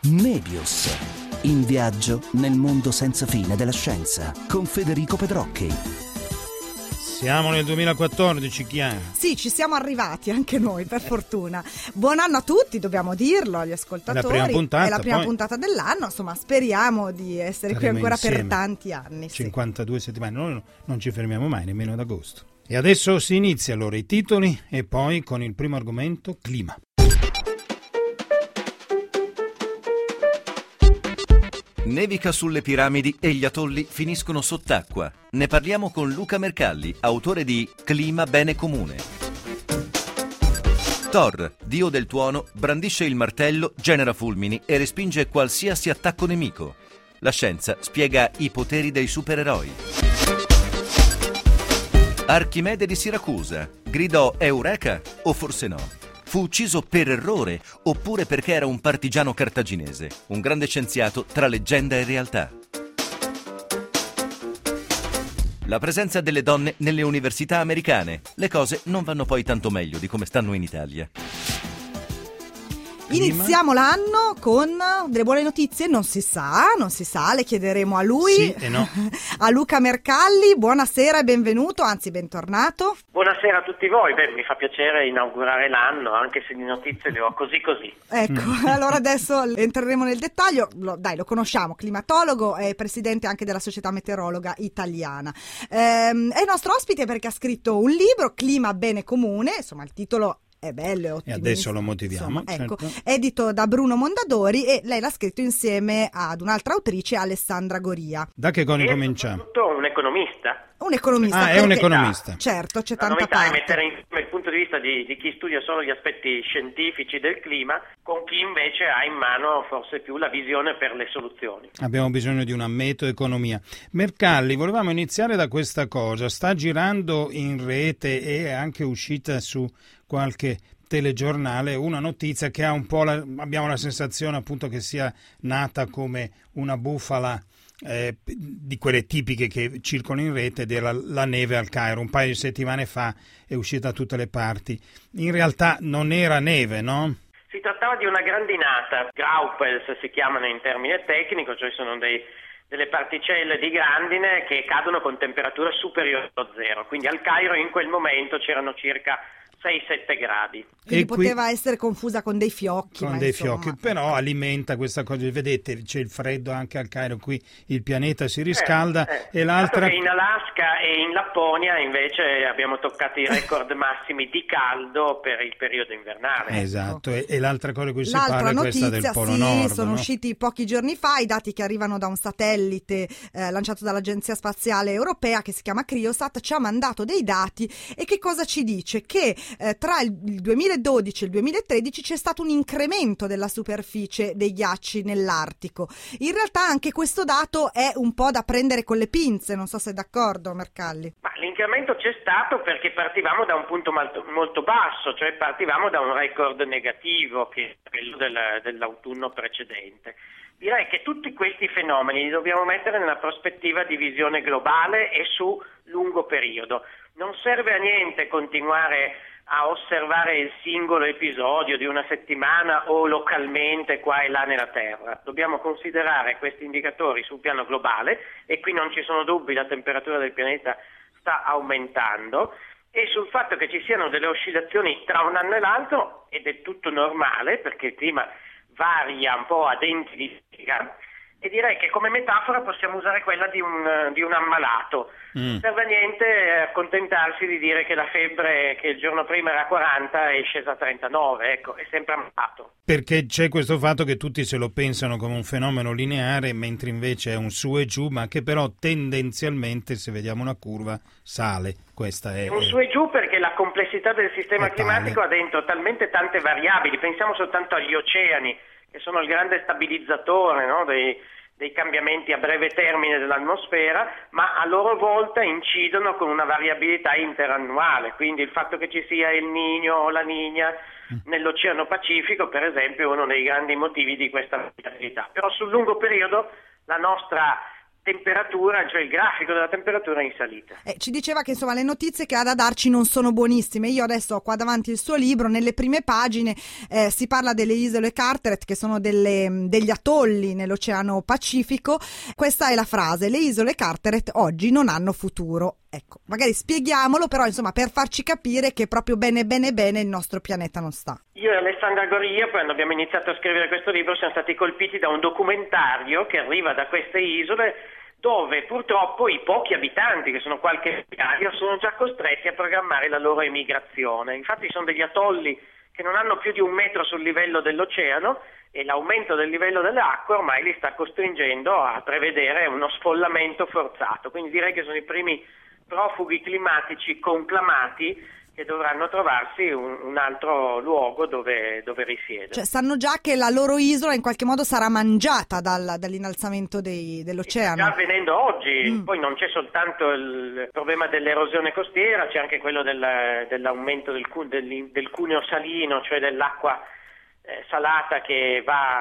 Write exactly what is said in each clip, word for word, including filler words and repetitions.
Nebius. In viaggio nel mondo senza fine della scienza con Federico Pedrocchi. Siamo nel duemilaquattordici, Chiara. Sì, ci siamo arrivati anche noi, per fortuna. Buon anno a tutti, dobbiamo dirlo, agli ascoltatori. È la prima puntata, è la prima poi... puntata dell'anno, insomma, speriamo di essere Staremo qui ancora insieme. per tanti anni. cinquantadue sì. settimane, noi non ci fermiamo mai, nemmeno ad agosto. E adesso si inizia allora i titoli e poi con il primo argomento, clima. Nevica sulle piramidi e gli atolli finiscono sott'acqua. Ne parliamo con Luca Mercalli, autore di Clima Bene Comune. Thor, dio del tuono, brandisce il martello, genera fulmini e respinge qualsiasi attacco nemico. La scienza spiega i poteri dei supereroi. Archimede di Siracusa gridò Eureka o forse no? Fu ucciso per errore oppure perché era un partigiano cartaginese, un grande scienziato tra leggenda e realtà. La presenza delle donne nelle università americane. Le cose non vanno poi tanto meglio di come stanno in Italia. Iniziamo l'anno con delle buone notizie, non si sa, non si sa, le chiederemo a lui, sì e no. A Luca Mercalli. Buonasera e benvenuto, anzi bentornato. Buonasera a tutti voi. Beh, mi fa piacere inaugurare l'anno, anche se di notizie le ho così così. Ecco, mm. allora adesso entreremo nel dettaglio. Lo, dai, lo conosciamo, climatologo e presidente anche della Società Meteorologa Italiana. Ehm, è il nostro ospite perché ha scritto un libro, Clima Bene Comune, insomma il titolo è bello, è ottimista. E adesso lo motiviamo. Insomma, ecco, certo. Edito da Bruno Mondadori e lei l'ha scritto insieme ad un'altra autrice, Alessandra Goria. Da che cosa E cominciamo? soprattutto un economista. Un economista. Ah, è un economista. Certo, c'è La tanta novità parte. è mettere insieme il punto di vista di, di chi studia solo gli aspetti scientifici del clima con chi invece ha in mano forse più la visione per le soluzioni. Abbiamo bisogno di una metoeconomia. Mercalli, volevamo iniziare da questa cosa. Sta girando in rete e è anche uscita su qualche telegiornale una notizia che ha un po' la, abbiamo la sensazione appunto che sia nata come una bufala eh, di quelle tipiche che circolano in rete, della la neve al Cairo. Un paio di settimane fa è uscita da tutte le parti. In realtà non era neve, no? Si trattava di una grandinata, graupels si chiamano in termine tecnico, cioè sono dei delle particelle di grandine che cadono con temperature superiori allo zero. Quindi al Cairo in quel momento c'erano circa sei sette gradi. Quindi e poteva qui, essere confusa con dei fiocchi. Con ma dei insomma, fiocchi, però alimenta questa cosa. Vedete, c'è il freddo anche al Cairo, qui il pianeta si riscalda. Eh, eh. E l'altra... Che in Alaska e in Lapponia invece abbiamo toccato i record massimi di caldo per il periodo invernale. Esatto, e, e l'altra cosa di cui si L'altra parla è notizia, questa del Polo sì, Nord. sono no? usciti pochi giorni fa i dati che arrivano da un satellite eh, lanciato dall'Agenzia Spaziale Europea che si chiama Criosat, ci ha mandato dei dati e che cosa ci dice? Che eh, tra il il duemiladodici e il duemilatredici c'è stato un incremento della superficie dei ghiacci nell'Artico. In realtà anche questo dato è un po' da prendere con le pinze, non so se è d'accordo Mercalli. Ma l'incremento c'è stato perché partivamo da un punto molto, molto basso, cioè partivamo da un record negativo che è quello del, dell'autunno precedente. Direi che tutti questi fenomeni li dobbiamo mettere nella prospettiva di visione globale e su lungo periodo. Non serve a niente continuare a osservare il singolo episodio di una settimana o localmente qua e là nella Terra. Dobbiamo considerare questi indicatori sul piano globale e qui non ci sono dubbi, la temperatura del pianeta sta aumentando e sul fatto che ci siano delle oscillazioni tra un anno e l'altro ed è tutto normale perché il clima varia un po' a denti di sega e direi che come metafora possiamo usare quella di un, di un ammalato. Mm. Non serve a niente accontentarsi di dire che la febbre che il giorno prima era quaranta è scesa a trentanove, ecco, è sempre ammalato. Perché c'è questo fatto che tutti se lo pensano come un fenomeno lineare, mentre invece è un su e giù, ma che però tendenzialmente, se vediamo una curva, sale. Questa è, è un su e giù perché la complessità del sistema climatico ha dentro talmente tante variabili, pensiamo soltanto agli oceani, che sono il grande stabilizzatore, no, dei, dei cambiamenti a breve termine dell'atmosfera, ma a loro volta incidono con una variabilità interannuale, quindi il fatto che ci sia il Niño o la Niña nell'Oceano Pacifico, per esempio, è uno dei grandi motivi di questa variabilità. Però sul lungo periodo la nostra temperatura, cioè il grafico della temperatura in salita. Eh, ci diceva che insomma le notizie che ha da darci non sono buonissime. Io adesso ho qua davanti il suo libro, nelle prime pagine eh, si parla delle isole Carteret, che sono delle, degli atolli nell'Oceano Pacifico. Questa è la frase: le isole Carteret oggi non hanno futuro. Ecco, magari spieghiamolo, però insomma per farci capire che proprio bene bene bene il nostro pianeta non sta. Io e Alessandra Goria, quando abbiamo iniziato a scrivere questo libro, siamo stati colpiti da un documentario che arriva da queste isole, dove purtroppo i pochi abitanti, che sono qualche migliaio, sono già costretti a programmare la loro emigrazione. Infatti sono degli atolli che non hanno più di un metro sul livello dell'oceano, e l'aumento del livello delle acque ormai li sta costringendo a prevedere uno sfollamento forzato. Quindi direi che sono i primi profughi climatici conclamati che dovranno trovarsi un, un altro luogo dove, dove risiedere. Cioè sanno già che la loro isola in qualche modo sarà mangiata dal, dall'innalzamento dei, dell'oceano. Sta già avvenendo oggi, mm. Poi non c'è soltanto il problema dell'erosione costiera, c'è anche quello del, dell'aumento del, del, del cuneo salino, cioè dell'acqua eh, salata, che va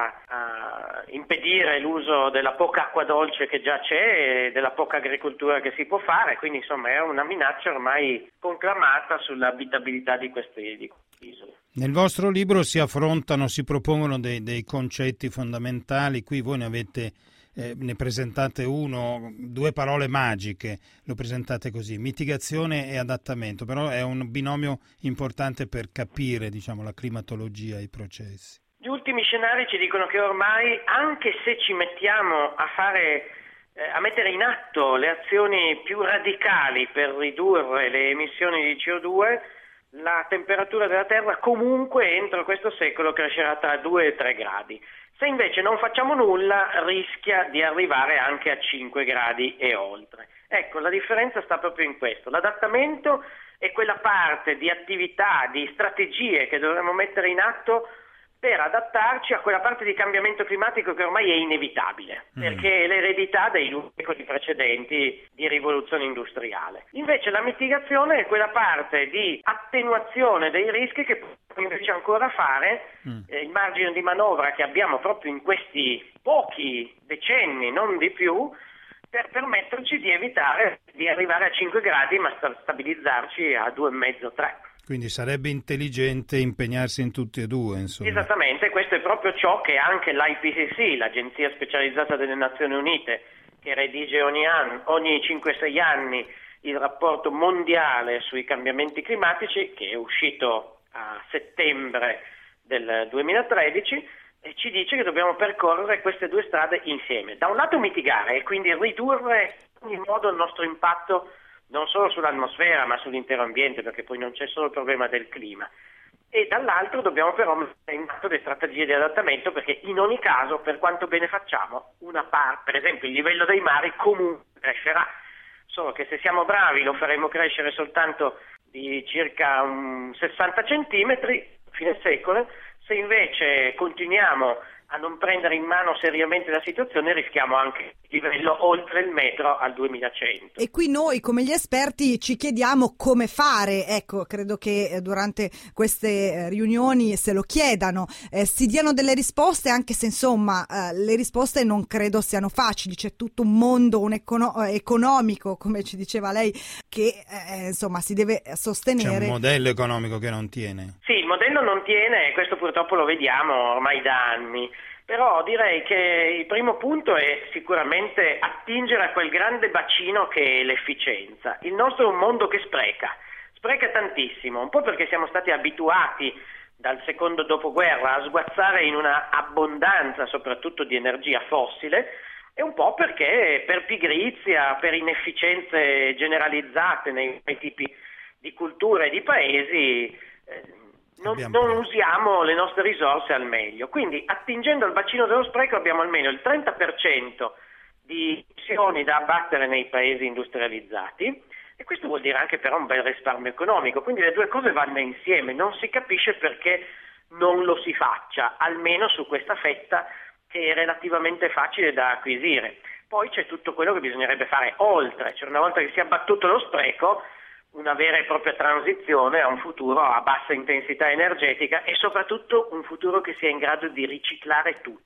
a impedire l'uso della poca acqua dolce che già c'è e della poca agricoltura che si può fare. Quindi insomma è una minaccia ormai conclamata sull'abitabilità di queste, di queste isole. Nel vostro libro si affrontano, si propongono dei, dei concetti fondamentali. Qui voi ne avete eh, ne presentate uno, due parole magiche, lo presentate così: mitigazione e adattamento. Però è un binomio importante per capire, diciamo, la climatologia, i processi. Gli ultimi scenari ci dicono che ormai, anche se ci mettiamo a fare eh, a mettere in atto le azioni più radicali per ridurre le emissioni di C O due, la temperatura della Terra comunque entro questo secolo crescerà tra due e tre gradi. Se invece non facciamo nulla, rischia di arrivare anche a cinque gradi e oltre. Ecco, la differenza sta proprio in questo. L'adattamento è quella parte di attività, di strategie che dovremmo mettere in atto per adattarci a quella parte di cambiamento climatico che ormai è inevitabile, mm. perché è l'eredità dei secoli precedenti di rivoluzione industriale. Invece la mitigazione è quella parte di attenuazione dei rischi che possiamo invece ancora fare, mm. eh, il margine di manovra che abbiamo proprio in questi pochi decenni, non di più, per permetterci di evitare di arrivare a cinque gradi, ma stabilizzarci a due virgola cinque tre. Quindi sarebbe intelligente impegnarsi in tutti e due, insomma. Esattamente, questo è proprio ciò che anche l'I P C C, l'Agenzia Specializzata delle Nazioni Unite, che redige ogni anno, ogni cinque sei anni il rapporto mondiale sui cambiamenti climatici, che è uscito a settembre del duemilatredici, e ci dice che dobbiamo percorrere queste due strade insieme. Da un lato mitigare e quindi ridurre in ogni modo il nostro impatto non solo sull'atmosfera ma sull'intero ambiente, perché poi non c'è solo il problema del clima, e dall'altro dobbiamo però mettere in atto le strategie di adattamento, perché in ogni caso, per quanto bene facciamo, una parte, per esempio il livello dei mari comunque crescerà, solo che se siamo bravi lo faremo crescere soltanto di circa um, sessanta centimetri a fine secolo. Se invece continuiamo a non prendere in mano seriamente la situazione, rischiamo anche il livello oltre il metro al duemilacento. E qui noi come gli esperti ci chiediamo come fare. Ecco, credo che durante queste riunioni se lo chiedano, eh, si diano delle risposte, anche se insomma eh, le risposte non credo siano facili. C'è tutto un mondo un econo- economico, come ci diceva lei, che eh, insomma si deve sostenere. C'è un modello economico che non tiene. Sì, il modello non tiene, e questo purtroppo lo vediamo ormai da anni. Però direi che il primo punto è sicuramente attingere a quel grande bacino che è l'efficienza. Il nostro è un mondo che spreca, spreca tantissimo, un po' perché siamo stati abituati dal secondo dopoguerra a sguazzare in una abbondanza soprattutto di energia fossile, e un po' perché per pigrizia, per inefficienze generalizzate nei, nei tipi di culture e di paesi, eh, Non, non usiamo le nostre risorse al meglio. Quindi attingendo al bacino dello spreco abbiamo almeno il trenta per cento di emissioni da abbattere nei paesi industrializzati, e questo vuol dire anche però un bel risparmio economico. Quindi le due cose vanno insieme, non si capisce perché non lo si faccia, almeno su questa fetta che è relativamente facile da acquisire. Poi c'è tutto quello che bisognerebbe fare oltre, cioè una volta che si è abbattuto lo spreco, una vera e propria transizione a un futuro a bassa intensità energetica, e soprattutto un futuro che sia in grado di riciclare tutto.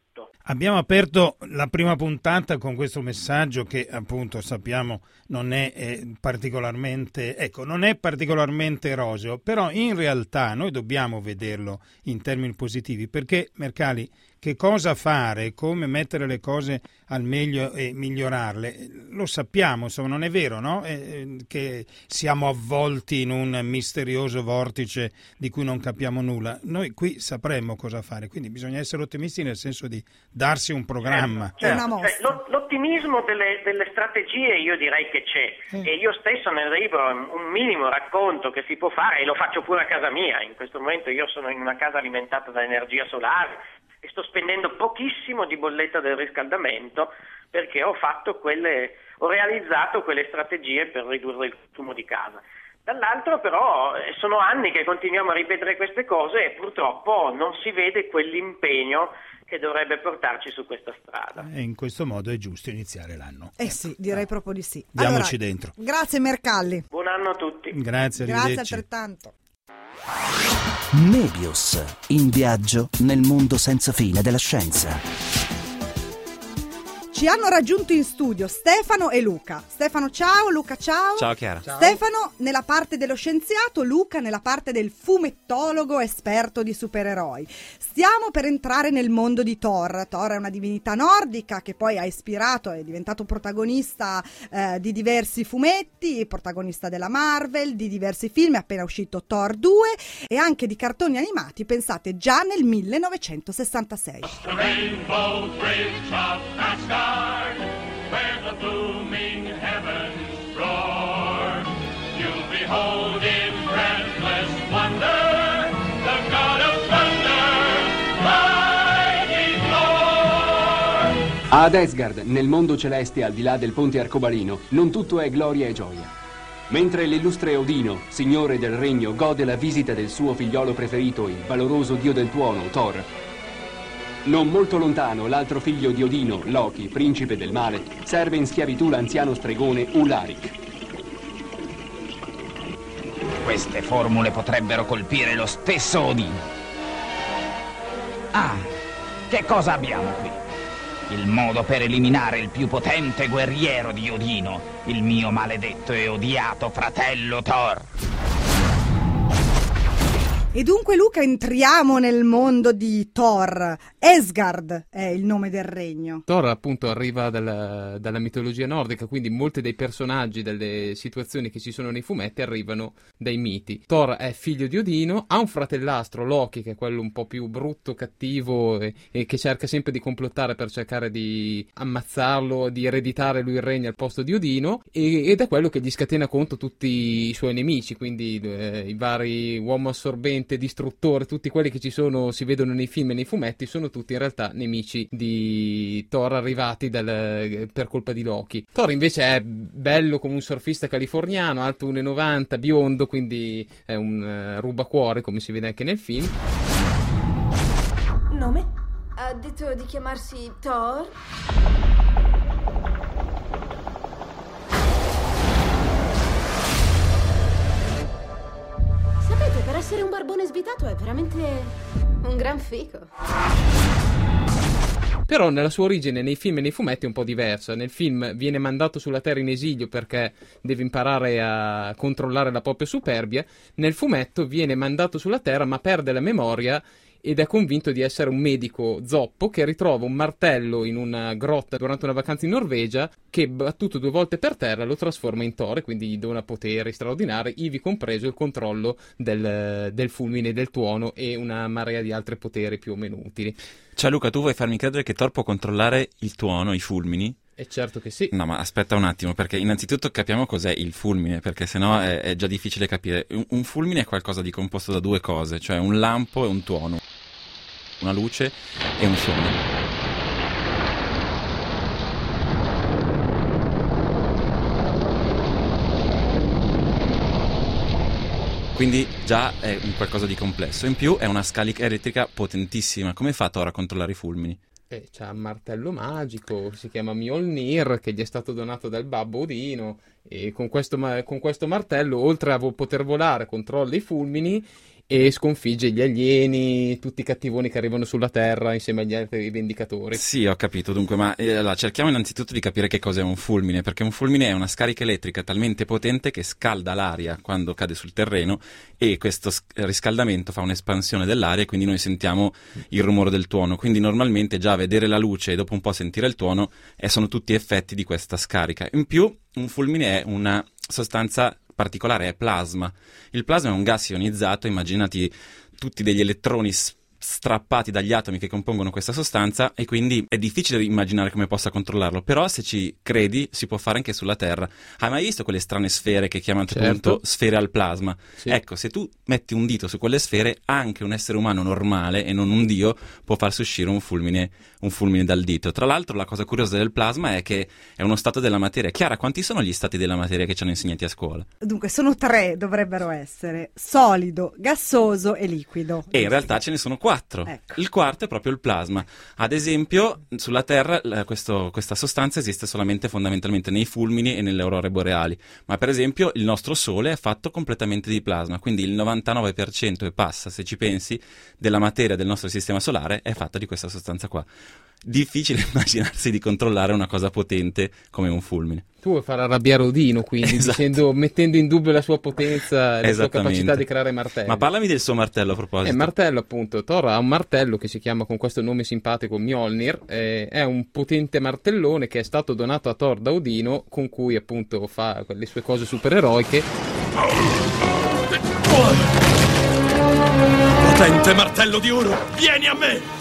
Abbiamo aperto la prima puntata con questo messaggio che appunto sappiamo non è eh, particolarmente, ecco, non è particolarmente roseo, però in realtà noi dobbiamo vederlo in termini positivi, perché Mercalli, che cosa fare, come mettere le cose al meglio e migliorarle, lo sappiamo, insomma, non è vero, no? Eh, che siamo avvolti in un misterioso vortice di cui non capiamo nulla. Noi qui sapremo cosa fare, quindi bisogna essere ottimisti nel senso di darsi un programma. Certo, Una mossa. certo. L'ottimismo delle, delle strategie io direi che c'è, Eh. e io stesso nel libro un minimo racconto che si può fare, e lo faccio pure a casa mia. In questo momento io sono in una casa alimentata da energia solare e sto spendendo pochissimo di bolletta del riscaldamento perché ho fatto quelle, ho realizzato quelle strategie per ridurre il consumo di casa. Dall'altro però eh, sono anni che continuiamo a ripetere queste cose e purtroppo non si vede quell'impegno che dovrebbe portarci su questa strada. E in questo modo è giusto iniziare l'anno. Eh sì, direi proprio di sì. Diamoci Allora, dentro. Grazie Mercalli. Buon anno a tutti. Grazie, Grazie arrivederci. altrettanto. Nebius, in viaggio nel mondo senza fine della scienza. Ci hanno raggiunto in studio Stefano e Luca. Stefano ciao, Luca ciao. Ciao Chiara. Stefano nella parte dello scienziato, Luca nella parte del fumettologo esperto di supereroi. Stiamo per entrare nel mondo di Thor. Thor è una divinità nordica che poi ha ispirato, è diventato protagonista eh, di diversi fumetti, protagonista della Marvel, di diversi film, è appena uscito Thor due e anche di cartoni animati, pensate, già nel millenovecentosessantasei. The rainbow bridge of Asgard, where the booming heavens roar. You'll behold in breathless wonder the God of thunder, mighty Thor. Ad Asgard, nel mondo celeste al di là del ponte arcobaleno, non tutto è gloria e gioia. Mentre l'illustre Odino, signore del regno, gode la visita del suo figliolo preferito, il valoroso dio del tuono, Thor, non molto lontano, l'altro figlio di Odino, Loki, principe del male, serve in schiavitù l'anziano stregone Ularik. Queste formule potrebbero colpire lo stesso Odino. Ah, che cosa abbiamo qui? Il modo per eliminare il più potente guerriero di Odino, il mio maledetto e odiato fratello Thor. E dunque Luca entriamo nel mondo di Thor. Asgard è il nome del regno. Thor appunto arriva dalla, dalla mitologia nordica, quindi molti dei personaggi, delle situazioni che ci sono nei fumetti arrivano dai miti. Thor è figlio di Odino, ha un fratellastro, Loki, che è quello un po' più brutto, cattivo e, e che cerca sempre di complottare per cercare di ammazzarlo, di ereditare lui il regno al posto di Odino, e, ed è quello che gli scatena contro tutti i suoi nemici, quindi eh, i vari uomo assorbenti, distruttore, tutti quelli che ci sono, si vedono nei film e nei fumetti, sono tutti in realtà nemici di Thor arrivati dal, per colpa di Loki. Thor invece è bello come un surfista californiano, alto uno e novanta, biondo, quindi è un uh, rubacuore, come si vede anche nel film. Nome? Ha detto di chiamarsi Thor? Sapete, per essere un barbone svitato è veramente un gran fico. Però nella sua origine nei film e nei fumetti è un po' diversa. Nel film viene mandato sulla Terra in esilio perché deve imparare a controllare la propria superbia. Nel fumetto viene mandato sulla Terra ma perde la memoria ed è convinto di essere un medico zoppo che ritrova un martello in una grotta durante una vacanza in Norvegia che, battuto due volte per terra, lo trasforma in Thor e quindi gli dona poteri straordinari, ivi compreso il controllo del, del fulmine e del tuono e una marea di altri poteri più o meno utili. Ciao Luca, tu vuoi farmi credere che Thor può controllare il tuono, i fulmini? E certo che sì. No, ma aspetta un attimo, perché innanzitutto capiamo cos'è il fulmine, perché sennò è, è già difficile capire. Un, un fulmine è qualcosa di composto da due cose, cioè un lampo e un tuono, una luce e un suono. Quindi già è un qualcosa di complesso. In più è una scarica elettrica potentissima. Come fa Thor a controllare i fulmini? Eh, c'ha un martello magico, si chiama Mjolnir, che gli è stato donato dal babbo Odino, e con questo, con questo martello, oltre a vo- poter volare, controlla i fulmini e sconfigge gli alieni, tutti i cattivoni che arrivano sulla Terra insieme agli altri vendicatori. Sì, ho capito, dunque, ma eh, allora, cerchiamo innanzitutto di capire che cos'è un fulmine, perché un fulmine è una scarica elettrica talmente potente che scalda l'aria quando cade sul terreno, e questo s- riscaldamento fa un'espansione dell'aria e quindi noi sentiamo il rumore del tuono. Quindi normalmente già vedere la luce e dopo un po' sentire il tuono eh, sono tutti effetti di questa scarica. In più, un fulmine è una sostanza particolare, è plasma. Il plasma è un gas ionizzato, immaginati tutti degli elettroni s- strappati dagli atomi che compongono questa sostanza, e quindi è difficile immaginare come possa controllarlo, però se ci credi si può fare anche sulla Terra. Hai mai visto quelle strane sfere che chiamano Certo. appunto sfere al plasma? Sì. Ecco, se tu metti un dito su quelle sfere, anche un essere umano normale e non un dio può farsi uscire un fulmine, un fulmine dal dito. Tra l'altro la cosa curiosa del plasma è che è uno stato della materia. Chiara, quanti sono gli stati della materia che ci hanno insegnati a scuola? Dunque, sono tre, dovrebbero essere: solido, gassoso e liquido. E in realtà ce ne sono quattro. Ecco. Il quarto è proprio il plasma. Ad esempio, sulla Terra l- questo- questa sostanza esiste solamente fondamentalmente nei fulmini e nelle aurore boreali. Ma per esempio il nostro Sole è fatto completamente di plasma, quindi il novantanove per cento e passa, se ci pensi, della materia del nostro sistema solare è fatta di questa sostanza qua. Difficile immaginarsi di controllare una cosa potente come un fulmine. Tu vuoi far arrabbiare Odino, quindi, Esatto. dicendo, mettendo in dubbio la sua potenza e la sua Esattamente. capacità di creare martelli. Ma parlami del suo martello a Eh, proposito. martello, appunto. Thor ha un martello che si chiama con questo nome simpatico Mjolnir. eh, è un potente martellone che è stato donato a Thor da Odino, con cui appunto fa le sue cose supereroiche. Potente martello di oro, vieni a me!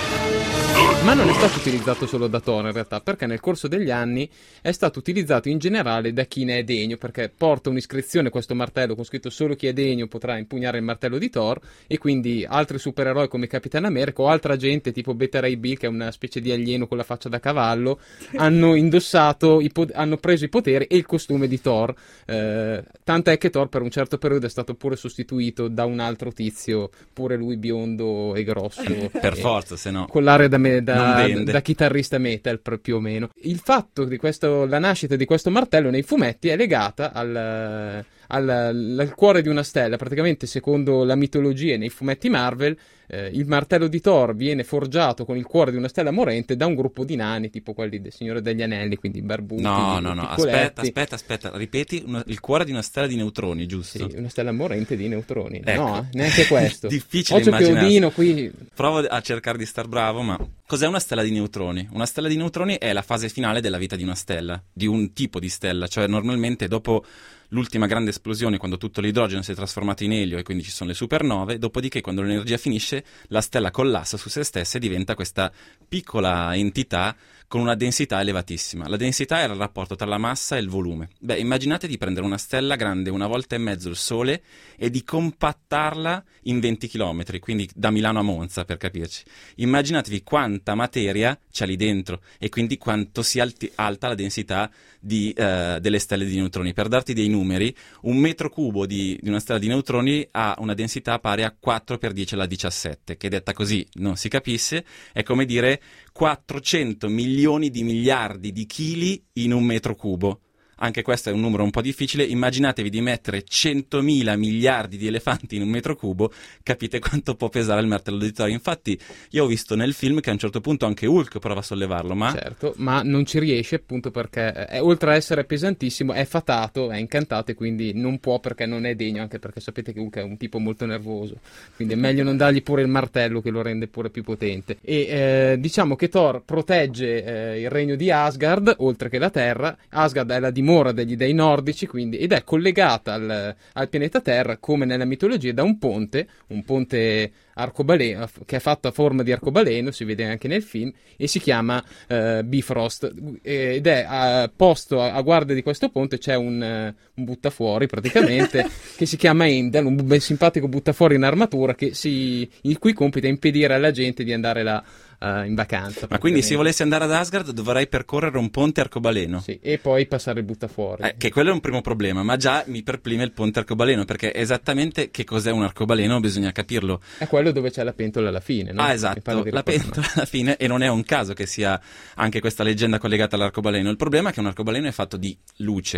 Ma non è stato utilizzato solo da Thor in realtà, perché nel corso degli anni è stato utilizzato in generale da chi ne è degno, perché porta un'iscrizione questo martello con scritto solo chi è degno potrà impugnare il martello di Thor, e quindi altri supereroi come Capitan America o altra gente tipo Beta Ray Bill, che è una specie di alieno con la faccia da cavallo, hanno indossato, i po- hanno preso i poteri e il costume di Thor, eh, tant'è che Thor per un certo periodo è stato pure sostituito da un altro tizio, pure lui biondo e grosso. Per e- forza, se no. con l'aria da, me- da- Non vende. da chitarrista metal pr- più o meno. Il fatto di questo, la nascita di questo martello nei fumetti è legata al, al, al- al cuore di una stella. Praticamente, secondo la mitologia e nei fumetti Marvel, eh, il martello di Thor viene forgiato con il cuore di una stella morente da un gruppo di nani tipo quelli del Signore degli Anelli, quindi barbuti, No, no, no, piccoletti. aspetta, aspetta, aspetta, ripeti, una- il cuore di una stella di neutroni, giusto? Sì, una stella morente di neutroni. Ecco. No, eh, neanche questo. Difficile Occhio che immaginarsi. Odino qui... Provo a cercare di star bravo, ma cos'è una stella di neutroni? Una stella di neutroni è la fase finale della vita di una stella, di un tipo di stella, cioè normalmente dopo l'ultima grande esplosione, quando tutto l'idrogeno si è trasformato in elio e quindi ci sono le supernove, dopodiché quando l'energia finisce la stella collassa su se stessa e diventa questa piccola entità con una densità elevatissima. La densità era il rapporto tra la massa e il volume. Beh, immaginate di prendere una stella grande una volta e mezzo il Sole e di compattarla in venti chilometri, quindi da Milano a Monza, per capirci. Immaginatevi quanta materia c'è lì dentro e quindi quanto sia alti- alta la densità di, eh, delle stelle di neutroni. Per darti dei numeri, un metro cubo di, di una stella di neutroni ha una densità pari a quattro per dieci alla diciassette, che detta così non si capisse, è come dire quattrocento milioni di miliardi di chili in un metro cubo. Anche questo è un numero un po' difficile. Immaginatevi di mettere centomila miliardi di elefanti in un metro cubo, capite quanto può pesare il martello di Thor. Infatti io ho visto nel film che a un certo punto anche Hulk prova a sollevarlo, ma... Certo, ma non ci riesce appunto perché è, oltre a essere pesantissimo è fatato, è incantato e quindi non può perché non è degno, anche perché sapete che Hulk è un tipo molto nervoso, quindi è meglio non dargli pure il martello che lo rende pure più potente. E eh, diciamo che Thor protegge eh, il regno di Asgard oltre che la Terra. Asgard è la dimora degli dei nordici, quindi, ed è collegata al, al pianeta Terra come nella mitologia da un ponte, un ponte arcobaleno che è fatto a forma di arcobaleno, si vede anche nel film, e si chiama uh, Bifrost, ed è uh, posto a, a guardia di questo ponte c'è un, uh, un buttafuori praticamente che si chiama Heimdall, un ben simpatico buttafuori in armatura che si, il cui compito è impedire alla gente di andare là uh, in vacanza. Ma quindi se volessi andare ad Asgard dovrei percorrere un ponte arcobaleno? Sì, e poi passare il buttafuori. Eh, che quello è un primo problema, ma già mi perplime il ponte arcobaleno, perché esattamente che cos'è un arcobaleno bisogna capirlo. È quello dove c'è la pentola alla fine, no? Ah, Che esatto, parla di la rapporto- pentola alla fine, e non è un caso che sia anche questa leggenda collegata all'arcobaleno. Il problema è che un arcobaleno è fatto di luce,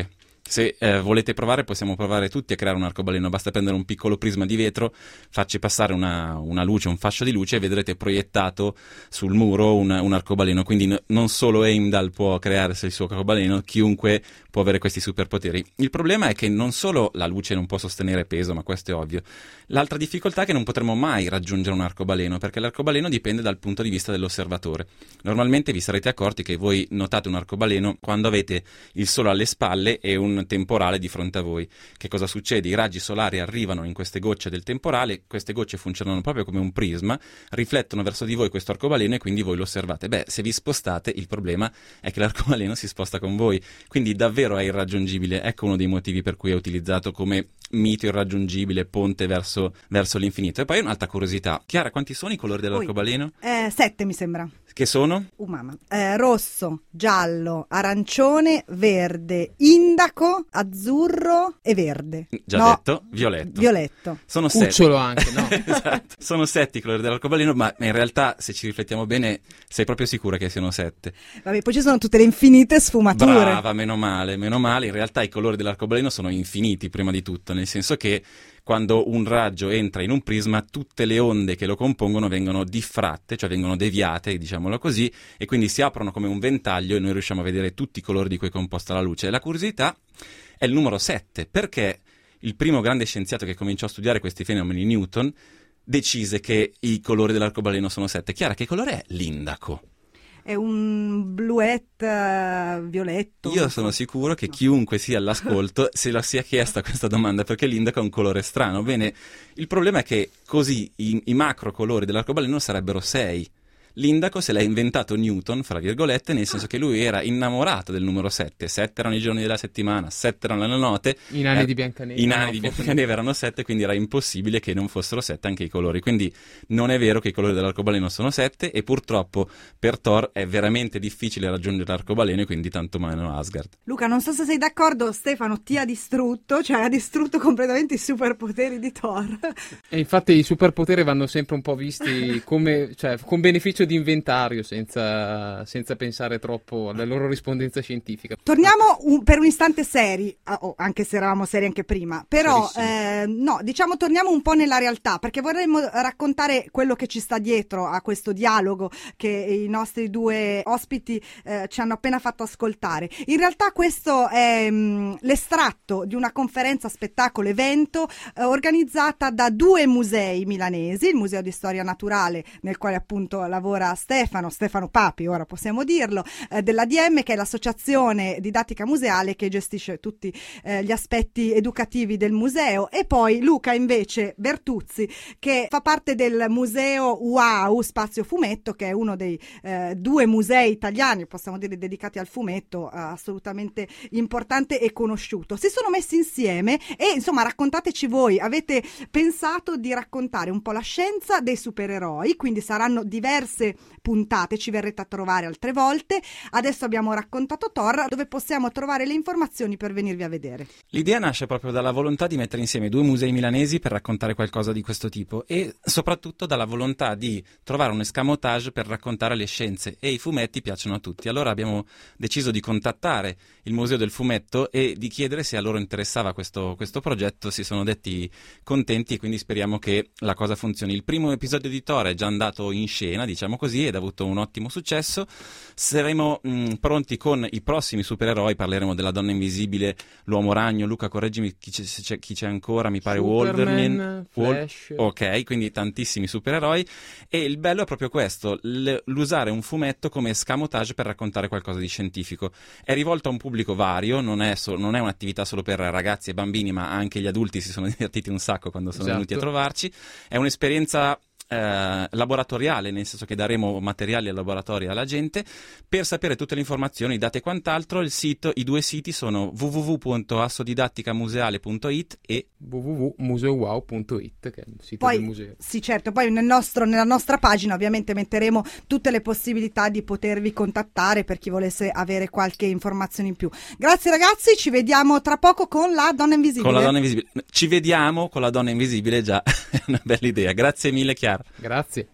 Se eh, volete provare, possiamo provare tutti a creare un arcobaleno, basta prendere un piccolo prisma di vetro, farci passare una, una luce, un fascio di luce e vedrete proiettato sul muro un, un arcobaleno, quindi n- non solo Heimdall può crearsi il suo arcobaleno, chiunque può avere questi superpoteri. Il problema è che non solo la luce non può sostenere peso, ma questo è ovvio, l'altra difficoltà è che non potremo mai raggiungere un arcobaleno, perché l'arcobaleno dipende dal punto di vista dell'osservatore. Normalmente vi sarete accorti che voi notate un arcobaleno quando avete il sole alle spalle e un temporale di fronte a voi. Che cosa succede? I raggi solari arrivano in queste gocce del temporale, queste gocce funzionano proprio come un prisma, riflettono verso di voi questo arcobaleno e quindi voi lo osservate. Beh, se vi spostate, il problema è che l'arcobaleno si sposta con voi, quindi davvero è irraggiungibile. Ecco uno dei motivi per cui è utilizzato come mito irraggiungibile, ponte verso, verso l'infinito. E poi un'altra curiosità. Chiara, quanti sono i colori dell'arcobaleno? Eh, sette mi sembra. Che sono? Uh, mamma. Eh, rosso, giallo, arancione, verde, indaco, azzurro e verde. Già no, detto, violetto. Violetto. Sono Cucciolo sette. anche, no? Esatto. Sono sette i colori dell'arcobaleno, ma in realtà, se ci riflettiamo bene, sei proprio sicura che siano sette. Vabbè, poi ci sono tutte le infinite sfumature. Brava, meno male, meno male. In realtà i colori dell'arcobaleno sono infiniti prima di tutto, nel senso che quando un raggio entra in un prisma, tutte le onde che lo compongono vengono diffratte, cioè vengono deviate, diciamolo così, e quindi si aprono come un ventaglio e noi riusciamo a vedere tutti i colori di cui è composta la luce. E la curiosità è il numero sette, perché il primo grande scienziato che cominciò a studiare questi fenomeni, Newton, decise che i colori dell'arcobaleno sono sette. Chiara, che colore è l'indaco? È un bluette uh, violetto. Io sono sicuro che chiunque sia all'ascolto se la sia chiesta questa domanda, perché l'indaco ha un colore strano. Bene, il problema è che così i, i macro colori dell'arcobaleno sarebbero sei. L'indaco se l'ha inventato Newton, fra virgolette, nel senso che lui era innamorato del numero sette. Sette erano i giorni della settimana, sette erano le note. I nani eh, di Biancaneve. I nani no, di Biancaneve erano sette, quindi era impossibile che non fossero sette anche i colori. Quindi non è vero che i colori dell'arcobaleno sono sette e purtroppo per Thor è veramente difficile raggiungere l'arcobaleno e quindi tanto meno Asgard. Luca, non so se sei d'accordo, Stefano ti ha distrutto, cioè ha distrutto completamente i superpoteri di Thor. E infatti i superpoteri vanno sempre un po' visti come, cioè, con beneficio di inventario, senza, senza pensare troppo alla loro rispondenza scientifica. Torniamo un, per un istante seri, oh, anche se eravamo seri anche prima, però eh, no, diciamo torniamo un po' nella realtà, perché vorremmo raccontare quello che ci sta dietro a questo dialogo che i nostri due ospiti eh, ci hanno appena fatto ascoltare. In realtà questo è mh, l'estratto di una conferenza spettacolo evento eh, organizzata da due musei milanesi, il Museo di Storia Naturale, nel quale appunto lavora Stefano, Stefano Papi, ora possiamo dirlo, eh, dell'A D M, che è l'associazione didattica museale che gestisce tutti eh, gli aspetti educativi del museo, e poi Luca invece Bertuzzi, che fa parte del museo Wow Spazio Fumetto, che è uno dei eh, due musei italiani, possiamo dire, dedicati al fumetto, eh, assolutamente importante e conosciuto. Si sono messi insieme e insomma raccontateci voi, avete pensato di raccontare un po' la scienza dei supereroi, quindi saranno diverse puntate, ci verrete a trovare altre volte. Adesso abbiamo raccontato Thor, dove possiamo trovare le informazioni per venirvi a vedere. L'idea nasce proprio dalla volontà di mettere insieme due musei milanesi per raccontare qualcosa di questo tipo e soprattutto dalla volontà di trovare un escamotage per raccontare le scienze, e i fumetti piacciono a tutti. Allora abbiamo deciso di contattare il Museo del Fumetto e di chiedere se a loro interessava questo, questo progetto. Si sono detti contenti e quindi speriamo che la cosa funzioni. Il primo episodio di Thor è già andato in scena, diciamo così, ed ha avuto un ottimo successo. Saremo mh, pronti con i prossimi supereroi, parleremo della Donna Invisibile, l'Uomo Ragno. Luca, correggimi chi c'è, chi c'è ancora, mi pare Superman, Wolverine, Flash. ok, quindi tantissimi supereroi, e il bello è proprio questo, l- l'usare un fumetto come escamotage per raccontare qualcosa di scientifico. È rivolto a un pubblico vario, non è, so- non è un'attività solo per ragazzi e bambini, ma anche gli adulti si sono divertiti un sacco quando sono Esatto. venuti a trovarci. È un'esperienza Eh, laboratoriale, nel senso che daremo materiali al laboratorio alla gente. Per sapere tutte le informazioni, date e quant'altro, il sito, i due siti sono w w w punto assodidatticamuseale punto i t e w w w punto museowow punto i t, che è il sito poi, del museo. Sì, certo, poi nel nostro, nella nostra pagina ovviamente metteremo tutte le possibilità di potervi contattare per chi volesse avere qualche informazione in più. Grazie ragazzi, ci vediamo tra poco con la Donna Invisibile. Con la Donna Invisibile. Ci vediamo con la Donna Invisibile, già è una bella idea. Grazie mille, Chiara. Grazie.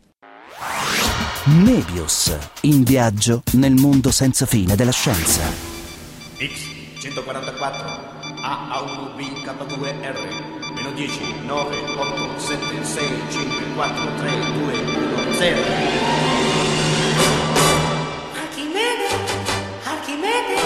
Mebius, in viaggio nel mondo senza fine della scienza. X centoquarantaquattro, A A uno B K due R, meno dieci, nove, otto, sette, sei, cinque, quattro, tre, due, uno, zero. Archimede, Archimede,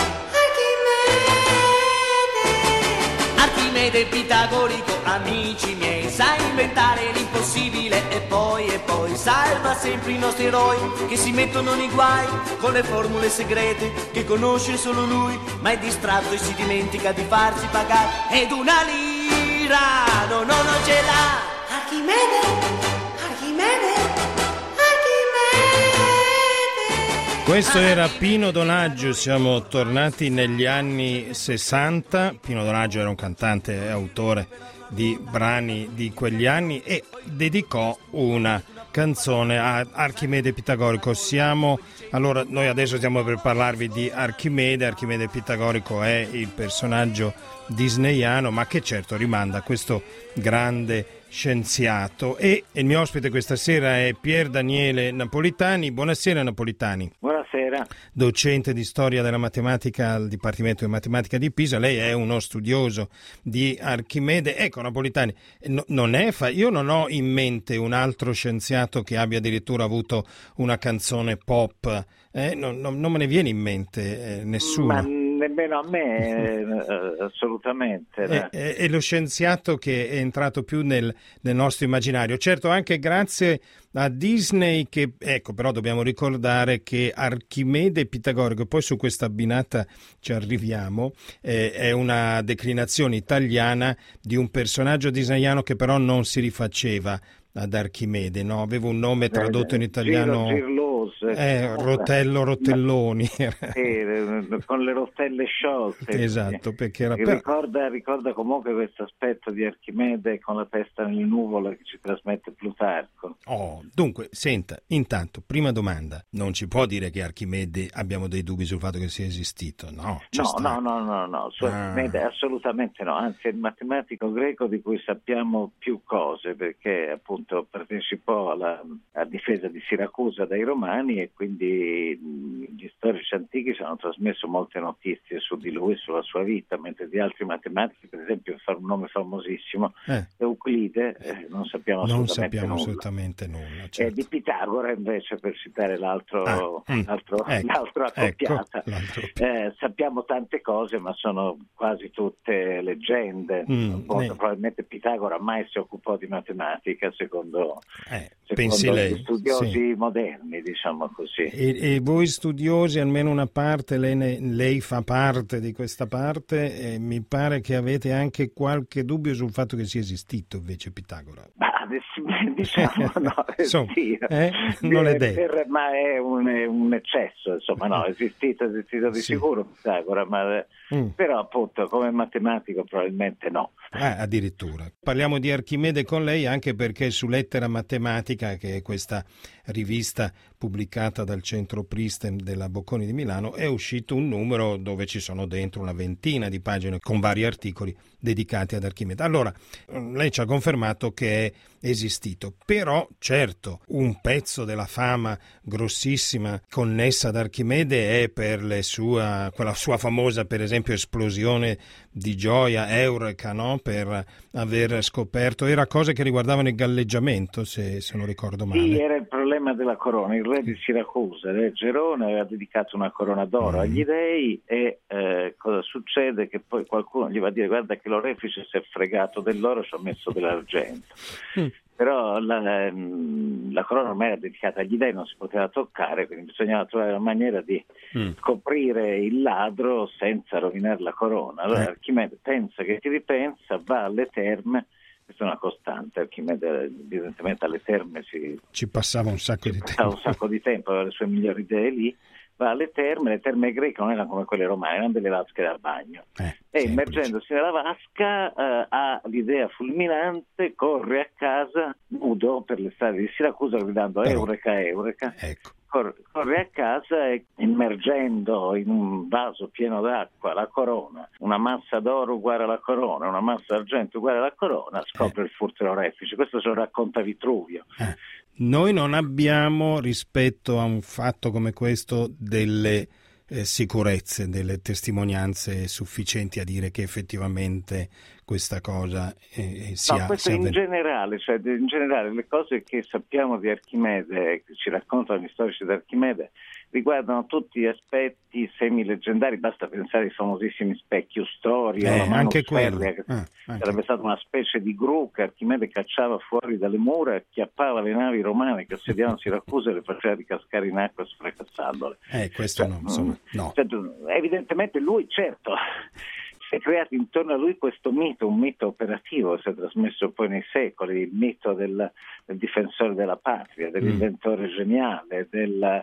Archimede. Archimede pitagorico, amici miei, sa inventare l'impossibile e poi e poi salva sempre i nostri eroi che si mettono nei guai con le formule segrete che conosce solo lui, ma è distratto e si dimentica di farsi pagare ed una lira no, no, non ce l'ha. Archimede, Archimede, Archimede. Questo era Pino Donaggio, siamo tornati negli anni sessanta. Pino Donaggio era un cantante e autore di brani di quegli anni e dedicò una canzone a Archimede Pitagorico. Siamo allora noi adesso stiamo per parlarvi di Archimede. Archimede Pitagorico è il personaggio disneyano, ma che certo rimanda a questo grande scienziato. E il mio ospite questa sera è Pier Daniele Napolitani. Buonasera Napolitani. Buonasera. Docente di storia della matematica al Dipartimento di Matematica di Pisa. Lei è uno studioso di Archimede. Ecco Napolitani, no, non è fa- io non ho in mente un altro scienziato che abbia addirittura avuto una canzone pop. Eh, non, non, non me ne viene in mente eh, nessuno. Ma nemmeno a me, eh, assolutamente. È, è, è lo scienziato che è entrato più nel, nel nostro immaginario. Certo, anche grazie a Disney che, ecco, però dobbiamo ricordare che Archimede Pitagorico, e poi su questa abbinata ci arriviamo, eh, è una declinazione italiana di un personaggio disneyano che però non si rifaceva ad Archimede, no? Aveva un nome tradotto in italiano. Giro, Girloso. Eh, Rotello Rotelloni. Sì, con le rotelle sciolte. Esatto, perché era per... ricorda, ricorda comunque questo aspetto di Archimede con la testa nelle nuvole che ci trasmette Plutarco. Oh, dunque, senta, intanto, prima domanda, non ci può dire che Archimede abbiamo dei dubbi sul fatto che sia esistito, no? No, no, no, no, no, su ah. Archimede assolutamente no, anzi è il matematico greco di cui sappiamo più cose, perché appunto partecipò alla, alla difesa di Siracusa dai Romani e quindi gli storici antichi ci hanno trasmesso molte notizie su di lui, sulla sua vita, mentre di altri matematici, per esempio un nome famosissimo, eh. Euclide, eh, non sappiamo non assolutamente sappiamo nulla. assolutamente nulla. E certo. di Pitagora invece, per citare l'altro, ah, mm, l'altro, ecco, l'altro accoppiata, ecco, l'altro. Eh, sappiamo tante cose ma sono quasi tutte leggende. Mm, Poi, ne... probabilmente Pitagora mai si occupò di matematica secondo, eh, secondo pensi gli lei, studiosi sì. moderni, diciamo così. E, e voi studiosi, almeno una parte, lei, ne, lei fa parte di questa parte, e mi pare che avete anche qualche dubbio sul fatto che sia esistito invece Pitagora. Ma diciamo no, insomma, sì, eh? non è detto. Ma è un, un eccesso, insomma, no, è esistito, è esistito di sì. sicuro Pitagora, ma mm. però appunto come matematico probabilmente no. Ah, addirittura. Parliamo di Archimede con lei anche perché su Lettera Matematica, che è questa rivista pubblicata dal Centro Pristem della Bocconi di Milano, è uscito un numero dove ci sono dentro una ventina di pagine con vari articoli dedicati ad Archimede. Allora, lei ci ha confermato che è esistito, però certo un pezzo della fama grossissima connessa ad Archimede è per le sua, quella sua famosa, per esempio, esplosione di gioia, eureka, no? Per aver scoperto, era cose che riguardavano il galleggiamento, se, se non ricordo male. Sì, era il problema della corona. Il re di Siracusa, re Gerone, aveva dedicato una corona d'oro mm. agli dei e eh, cosa succede? Che poi qualcuno gli va a dire guarda che l'orefice si è fregato dell'oro, ci ha messo dell'argento. Mm. Però la, la corona ormai era dedicata agli dei, non si poteva toccare, quindi bisognava trovare una maniera di mm. scoprire il ladro senza rovinare la corona. Allora eh. Archimede pensa che ti ripensa, va alle terme, questa è una costante, Archimede evidentemente alle terme si, ci passava un sacco di tempo, un sacco di tempo, aveva le sue migliori idee lì. Va alle terme, le terme greche non erano come quelle romane, erano delle vasche da bagno. Eh, e immergendosi nella vasca eh, ha l'idea fulminante, corre a casa nudo per le strade di Siracusa gridando Però, Eureka, Eureka. Ecco. Corre, corre a casa e immergendo in un vaso pieno d'acqua la corona, una massa d'oro uguale alla corona, una massa d'argento uguale alla corona, scopre eh. il furto dell'orefice. Questo ce lo racconta Vitruvio. Eh. Noi non abbiamo, rispetto a un fatto come questo, delle eh, sicurezze, delle testimonianze sufficienti a dire che effettivamente questa cosa eh, sia... No, questo sia in avven- generale, cioè in generale le cose che sappiamo di Archimede, che ci raccontano gli storici di Archimede, riguardano tutti gli aspetti semi-leggendari. Basta pensare ai famosissimi specchi Ustori, eh, alla Manus anche quello. Ferrea, che Ah, anche. sarebbe stata una specie di gru che Archimede cacciava fuori dalle mura, acchiappava le navi romane che assediavano Siracusa e le faceva ricascare in acqua sfracassandole. Eh, questo Cioè, no, insomma, no. cioè, evidentemente lui, certo, si è creato intorno a lui questo mito, un mito operativo, si è trasmesso poi nei secoli, il mito del, del difensore della patria, dell'inventore geniale, del,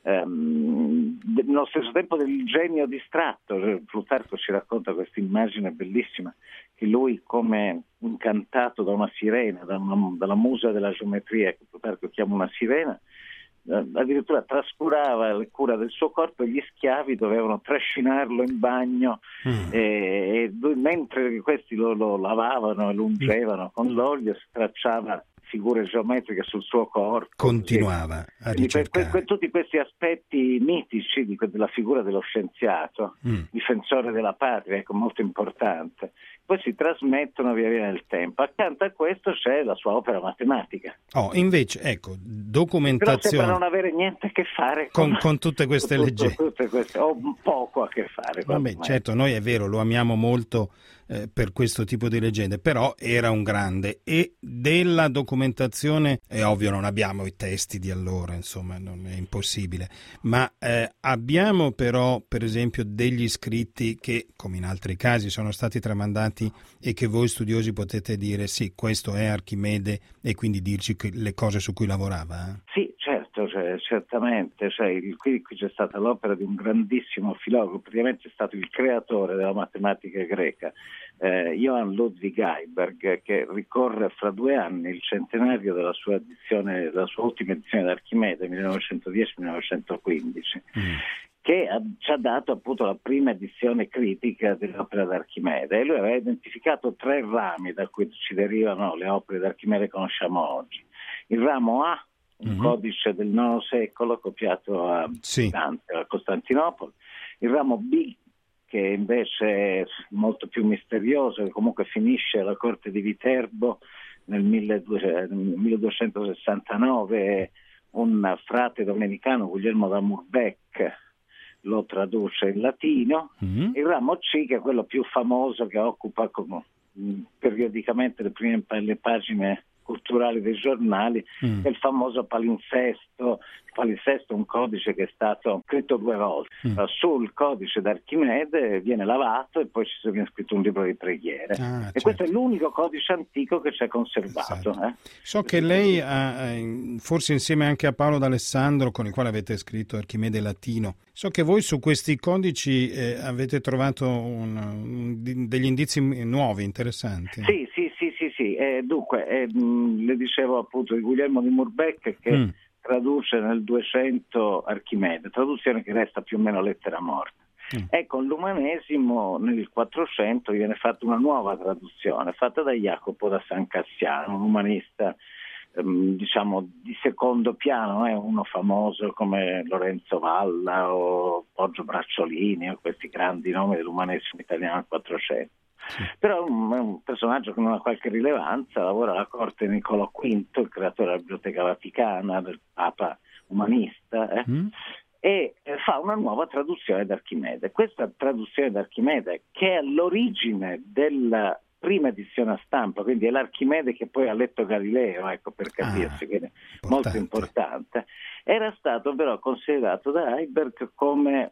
um, del, nello stesso tempo del genio distratto. Plutarco ci racconta questa immagine bellissima, che lui, come incantato da una sirena, da una, dalla musa della geometria, che Plutarco chiama una sirena, addirittura trascurava le cura del suo corpo e gli schiavi dovevano trascinarlo in bagno mm. e, e lui, mentre questi lo, lo lavavano e lo ungevano mm. con l'olio, stracciava figure geometriche sul suo corpo. Continuava sì. a ricercare. Que, que, tutti questi aspetti mitici di, della figura dello scienziato, mm. difensore della patria, ecco, molto importante, poi si trasmettono via via nel tempo. Accanto a questo c'è la sua opera matematica. Oh, invece, ecco, documentazione. Però sembra non avere niente a che fare con, con, con tutte queste tutto, leggende. Tutte queste, o poco a che fare. Vabbè, certo, noi è vero, lo amiamo molto eh, per questo tipo di leggende, però era un grande. E della documentazione, è ovvio, non abbiamo i testi di allora, insomma, non è impossibile, ma eh, abbiamo però, per esempio, degli scritti che, come in altri casi, sono stati tramandati e che voi studiosi potete dire sì, questo è Archimede, e quindi dirci che, le cose su cui lavorava. Eh? Sì, certo, cioè, certamente. Cioè, il, qui, qui c'è stata l'opera di un grandissimo filologo, praticamente è stato il creatore della matematica greca, eh, Johann Ludwig Heiberg, che ricorre fra due anni il centenario della sua edizione, della sua ultima edizione d'Archimede, millenovecentodieci millenovecentoquindici. Mm. che ha, ci ha dato appunto la prima edizione critica dell'opera d'Archimede, e lui aveva identificato tre rami da cui ci derivano le opere d'Archimede che conosciamo oggi. Il ramo A, un mm-hmm. codice del nono secolo copiato a, sì. Dante, a Costantinopoli; il ramo B, che invece è molto più misterioso, che comunque finisce alla corte di Viterbo nel milleduecentosessantanove, un frate domenicano, Guglielmo da Murbeck, lo traduce in latino. Mm-hmm. Il ramo C, che è quello più famoso, che occupa come, mh, periodicamente le prime le pagine culturali dei giornali, mm. è il famoso palinsesto. Il palinsesto è un codice che è stato scritto due volte. Mm. Sul codice d'Archimede viene lavato e poi ci viene scritto un libro di preghiere. Ah, e certo. Questo è l'unico codice antico che c'è conservato. Esatto. Eh? So che lei, ha, forse insieme anche a Paolo D'Alessandro, con il quale avete scritto Archimede latino, so che voi su questi codici eh, avete trovato un, un, degli indizi nuovi, interessanti. Sì, sì, sì, sì, sì. Eh, dunque, eh, mh, le dicevo appunto di Guglielmo di Murbeck, che mm. traduce nel duecento Archimede, traduzione che resta più o meno lettera morta. Mm. E con l'umanesimo nel quattrocento viene fatta una nuova traduzione, fatta da Jacopo da San Cassiano, un umanista ehm, diciamo di secondo piano, eh, uno famoso come Lorenzo Valla o Poggio Bracciolini, o questi grandi nomi dell'umanesimo italiano del quattrocento. Sì. Però è un, è un personaggio che non ha qualche rilevanza, lavora alla corte di Niccolò quinto, il creatore della Biblioteca Vaticana, del Papa umanista, eh, mm. e eh, fa una nuova traduzione d'Archimede. Questa traduzione d'Archimede, che è all'origine della prima edizione a stampa, quindi è l'Archimede che poi ha letto Galileo, ecco, per capirsi, ah, che è importante. Molto importante, era stato però considerato da Heiberg come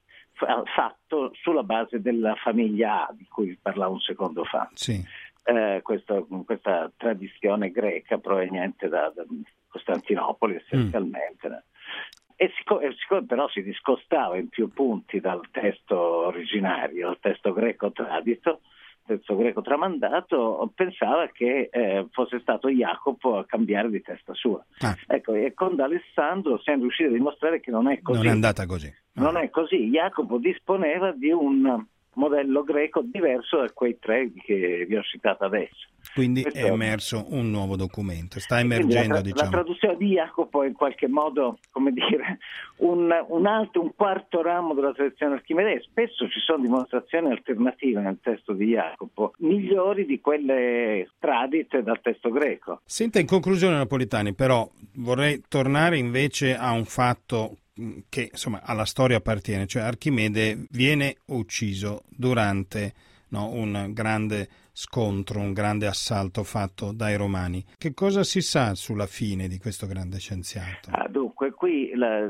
fatto sulla base della famiglia A, di cui parlavo un secondo fa. Sì. Eh, questo, questa tradizione greca proveniente da, da Costantinopoli essenzialmente. Mm. E siccome, siccome però si discostava in più punti dal testo originario, il testo greco tradito, testo greco tramandato, pensava che eh, fosse stato Jacopo a cambiare di testa sua. Ah. Ecco, e con D'Alessandro siamo riusciti a dimostrare che non è così. Non è andata così. No. Non è così. Jacopo disponeva di un modello greco diverso da quei tre che vi ho citato adesso. Quindi Questo è emerso un nuovo documento, sta emergendo, la, tra- diciamo. La traduzione di Jacopo è in qualche modo, come dire, un, un altro, un quarto ramo della tradizione archimedea. Spesso ci sono dimostrazioni alternative nel testo di Jacopo, migliori di quelle tradite dal testo greco. Senta, in conclusione, Napolitani, però vorrei tornare invece a un fatto che insomma alla storia appartiene, cioè Archimede viene ucciso durante no, un grande scontro, un grande assalto fatto dai Romani. Che cosa si sa sulla fine di questo grande scienziato? Ah, dunque, qui la,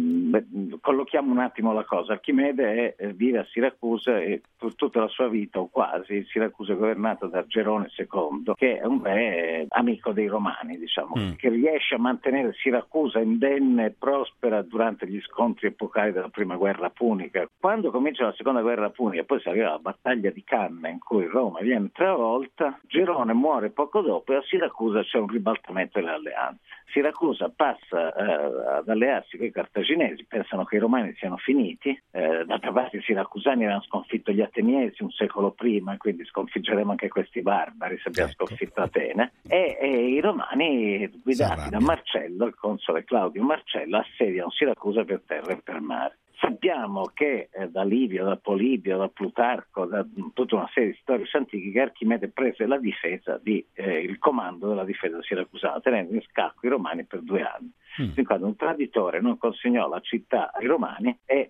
mh, collochiamo un attimo la cosa. Archimede è, vive a Siracusa e per tutta la sua vita, o quasi, Siracusa è governata da Gerone secondo, che è un re amico dei Romani, diciamo, mm. che riesce a mantenere Siracusa indenne e prospera durante gli scontri epocali della prima guerra punica. Quando comincia la seconda guerra punica, poi si arriva alla battaglia di Canna, in cui Roma viene travolta, Gerone muore poco dopo e a Siracusa c'è un ribaltamento delle alleanze. Siracusa passa eh, ad allearsi con i cartaginesi, pensano che i romani siano finiti, eh, d'altra parte i siracusani avevano sconfitto gli ateniesi un secolo prima, quindi sconfiggeremo anche questi barbari se abbiamo ecco. sconfitto Atene, e, e i romani guidati da Marcello, il console Claudio Marcello, assediano Siracusa per terra e per mare. Sappiamo che eh, da Livio, da Polibio, da Plutarco, da tutta una serie di storici antichi, che Archimede prese la difesa di, eh, il comando della difesa siracusana, tenendo in scacco i romani per due anni. Mm. Quindi quando un traditore non consegnò la città ai romani e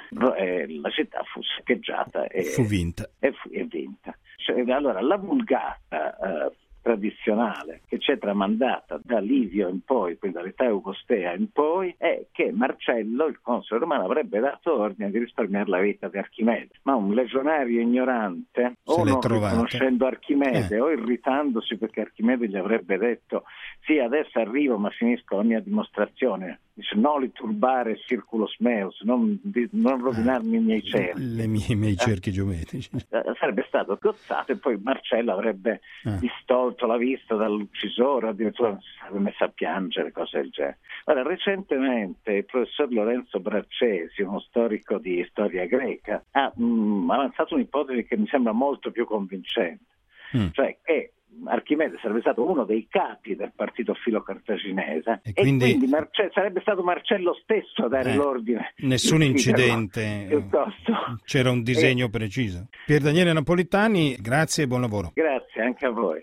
eh, la città fu saccheggiata e fu vinta. E, fu, e vinta. Cioè, allora la vulgata eh, tradizionale che c'è tramandata da Livio in poi, quindi dall'età eugostea in poi, è che Marcello, il console romano, avrebbe dato ordine di risparmiare la vita di Archimede, ma un legionario ignorante, se o non riconoscendo Archimede eh. o irritandosi perché Archimede gli avrebbe detto sì, adesso arrivo ma finisco la mia dimostrazione, dice no li turbare circulos meus, non, non rovinarmi i miei cerchi, Le mie, i miei cerchi geometrici, eh, sarebbe stato gozzato e poi Marcello avrebbe eh. distolto la vista dall'uccisore, addirittura si sarebbe messo a piangere, cose del genere. Ora, recentemente il professor Lorenzo Braccesi, uno storico di storia greca, ha mh, avanzato un'ipotesi che mi sembra molto più convincente, mm. cioè che Archimede sarebbe stato uno dei capi del partito filocartaginese e quindi, e quindi Marce- sarebbe stato Marcello stesso a dare eh, l'ordine. Nessun incidente, c'era un disegno e... preciso. Pier Daniele Napolitani, grazie e buon lavoro. Grazie anche a voi.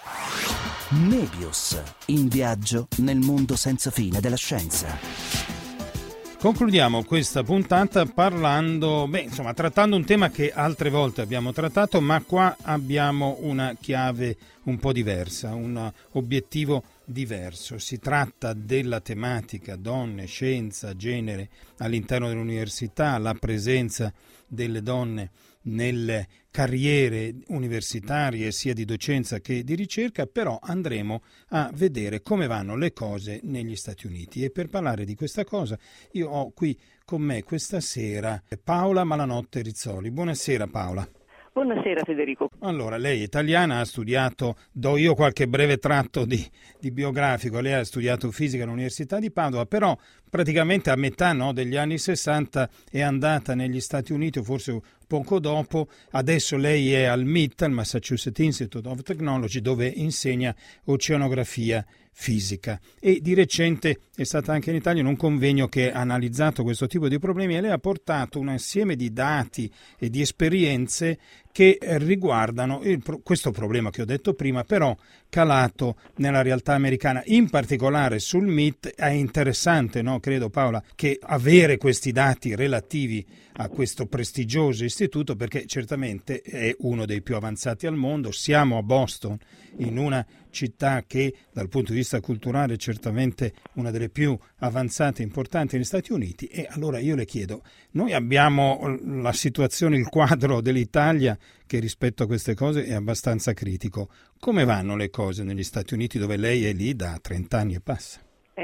Nebius, in viaggio nel mondo senza fine della scienza. Concludiamo questa puntata parlando, beh, insomma, trattando un tema che altre volte abbiamo trattato, ma qua abbiamo una chiave un po' diversa, un obiettivo diverso. Si tratta della tematica donne, scienza, genere all'interno dell'università, la presenza delle donne nelle carriere universitarie sia di docenza che di ricerca, però andremo a vedere come vanno le cose negli Stati Uniti. E per parlare di questa cosa io ho qui con me questa sera Paola Malanotte Rizzoli. Buonasera Paola. Buonasera Federico. Allora, lei è italiana, ha studiato, do io qualche breve tratto di, di biografico, lei ha studiato fisica all'Università di Padova, però praticamente a metà no, degli anni sessanta è andata negli Stati Uniti, o forse poco dopo. Adesso lei è al M I T, al Massachusetts Institute of Technology, dove insegna oceanografia fisica, e di recente è stata anche in Italia in un convegno che ha analizzato questo tipo di problemi e lei ha portato un insieme di dati e di esperienze che riguardano il, questo problema che ho detto prima, però calato nella realtà americana, in particolare sul M I T. È interessante, no, credo Paola, che avere questi dati relativi a questo prestigioso istituto, perché certamente è uno dei più avanzati al mondo. Siamo a Boston, in una città che dal punto di vista culturale è certamente una delle più avanzate e importanti negli Stati Uniti, e allora io le chiedo, noi abbiamo la situazione, il quadro dell'Italia che rispetto a queste cose è abbastanza critico. Come vanno le cose negli Stati Uniti, dove lei è lì da trenta anni e passa? Eh sì,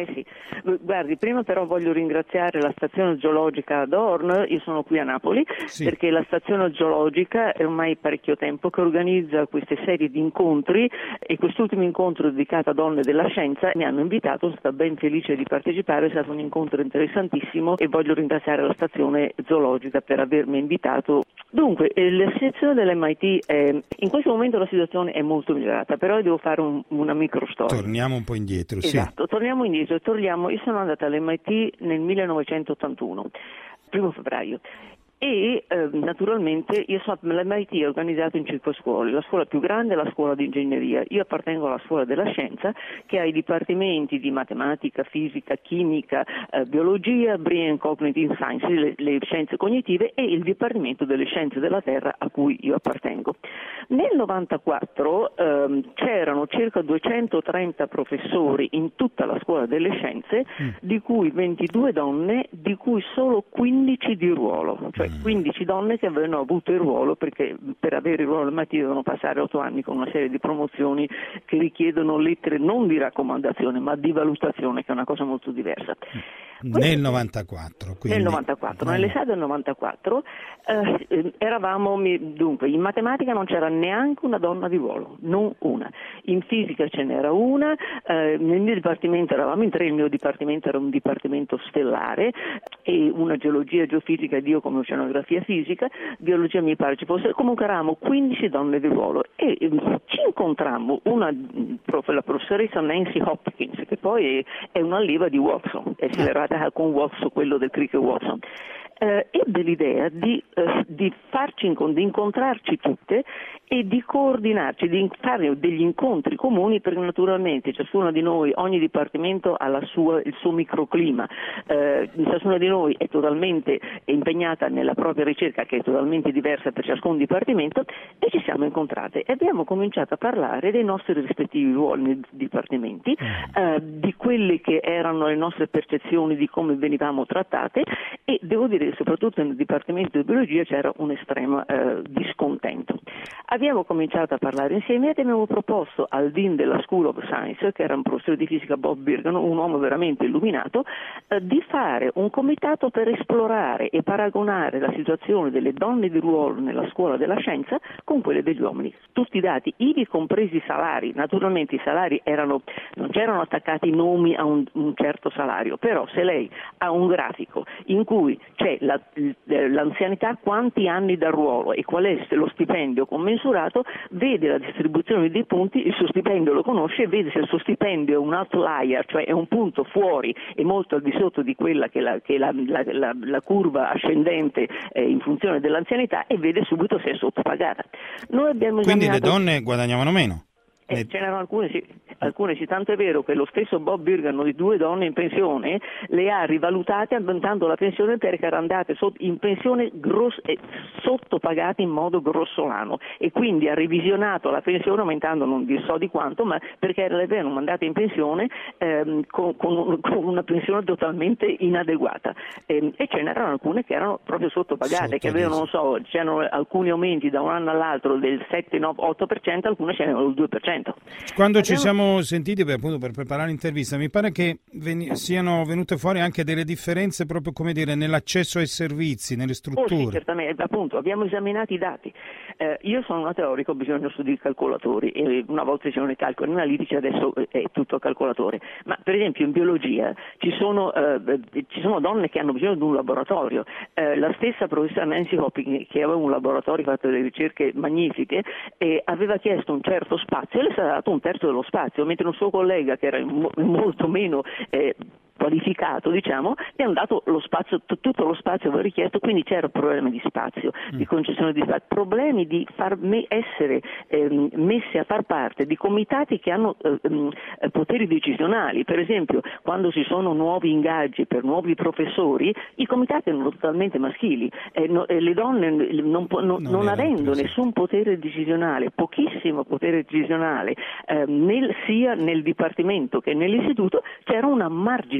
Guardi, prima però voglio ringraziare la stazione geologica ad Orn, io sono qui a Napoli, sì. perché la stazione geologica è ormai parecchio tempo che organizza queste serie di incontri e quest'ultimo incontro dedicato a donne della scienza mi hanno invitato, sono stata ben felice di partecipare, è stato un incontro interessantissimo e voglio ringraziare la stazione zoologica per avermi invitato. Dunque, la situazione dell'M I T, è, in questo momento la situazione è molto migliorata, però devo fare un, una micro storia. Torniamo un po' indietro, esatto, sì. torniamo indietro, torniamo, io sono andata all'M I T nel millenovecentottantuno, primo febbraio. E eh, naturalmente io so, l'M I T è organizzato in cinque scuole, la scuola più grande è la scuola di ingegneria, io appartengo alla scuola della scienza che ha i dipartimenti di matematica, fisica, chimica, eh, biologia, Brain and Cognitive Sciences, le, le scienze cognitive e il dipartimento delle scienze della terra a cui io appartengo. Nel novantaquattro eh, c'erano circa duecentotrenta professori in tutta la scuola delle scienze, mm. di cui ventidue donne, di cui solo quindici di ruolo, cioè quindici donne che avevano avuto il ruolo, perché per avere il ruolo del M I T devono passare otto anni con una serie di promozioni che richiedono lettere non di raccomandazione ma di valutazione, che è una cosa molto diversa. Questo, nel novantaquattro. Quindi... Nel novantaquattro, nell'estate del novantaquattro eh, eravamo, dunque, in matematica non c'era neanche una donna di ruolo, non una. In fisica ce n'era una, eh, nel mio dipartimento eravamo in tre, il mio dipartimento era un dipartimento stellare e una geologia, geofisica ed io come oceanografia fisica, biologia mi pare ci fosse, comunque eravamo quindici donne di ruolo e eh, ci incontrammo una, la professoressa Nancy Hopkins, che poi è, è un'allieva di Watson, è accelerata con Watson, quello del Cricket Watson. Eh, ebbe l'idea di, eh, di farci di incontrarci tutte e di coordinarci, di fare degli incontri comuni, perché naturalmente ciascuna di noi, ogni dipartimento ha la sua, il suo microclima, eh, ciascuna di noi è totalmente impegnata nella propria ricerca, che è totalmente diversa per ciascun dipartimento, e ci siamo incontrate e abbiamo cominciato a parlare dei nostri rispettivi ruoli nei dipartimenti, eh, di quelle che erano le nostre percezioni di come venivamo trattate, e devo dire soprattutto nel dipartimento di biologia c'era un estremo eh, discontento. Abbiamo cominciato a parlare insieme ed abbiamo proposto al Dean della School of Science, che era un professore di fisica, Bob Birgano, un uomo veramente illuminato, eh, di fare un comitato per esplorare e paragonare la situazione delle donne di ruolo nella scuola della scienza con quelle degli uomini. Tutti i dati, ivi compresi i salari. Naturalmente i salari erano, non c'erano attaccati nomi a un, un certo salario, però se lei ha un grafico in cui c'è La, l'anzianità, quanti anni da ruolo e qual è lo stipendio commensurato, vede la distribuzione dei punti, il suo stipendio lo conosce e vede se il suo stipendio è un outlier, cioè è un punto fuori e molto al di sotto di quella che è la, che è la, la, la, la curva ascendente eh, in funzione dell'anzianità, e vede subito se è sottopagata. Noi abbiamo Quindi esaminato... le donne guadagnavano meno? Eh, ce n'erano alcune sì, alcune sì, tanto è vero che lo stesso Bob Birgano, di due donne in pensione, le ha rivalutate aumentando la pensione, perché erano andate in pensione gross, eh, sottopagate in modo grossolano, e quindi ha revisionato la pensione aumentando non di so di quanto, ma perché le avevano mandate in pensione ehm, con, con, con una pensione totalmente inadeguata, ehm, e ce n'erano alcune che erano proprio sottopagate, Sotto che avevano, non so, c'erano alcuni aumenti da un anno all'altro del sette nove otto per cento, alcune c'erano il due per cento. Quando Abbiamo... ci siamo sentiti per, appunto, per preparare l'intervista, mi pare che ven- siano venute fuori anche delle differenze proprio, come dire, nell'accesso ai servizi, nelle strutture. Oh, sì, certamente, appunto, abbiamo esaminato i dati. Eh, io sono una teorica, ho bisogno solo di calcolatori, e una volta c'erano i calcoli analitici, adesso è tutto calcolatore. Ma per esempio in biologia ci sono, eh, ci sono donne che hanno bisogno di un laboratorio. Eh, la stessa professoressa Nancy Hopkins, che aveva un laboratorio, ha fatto delle ricerche magnifiche, e aveva chiesto un certo spazio, le è stato dato un terzo dello spazio, mentre un suo collega, che era mo- molto meno eh, qualificato, diciamo, gli hanno dato lo spazio, t- tutto lo spazio aveva richiesto, quindi c'era problemi di spazio, mm. di concessione di spazio, problemi di far me- essere eh, messi a far parte di comitati che hanno eh, poteri decisionali. Per esempio, quando ci sono nuovi ingaggi per nuovi professori, i comitati erano totalmente maschili, eh, no, eh, le donne non, po- no, non, non avendo nessun potere decisionale, pochissimo potere decisionale, eh, nel, sia nel dipartimento che nell'istituto, c'era una marginalità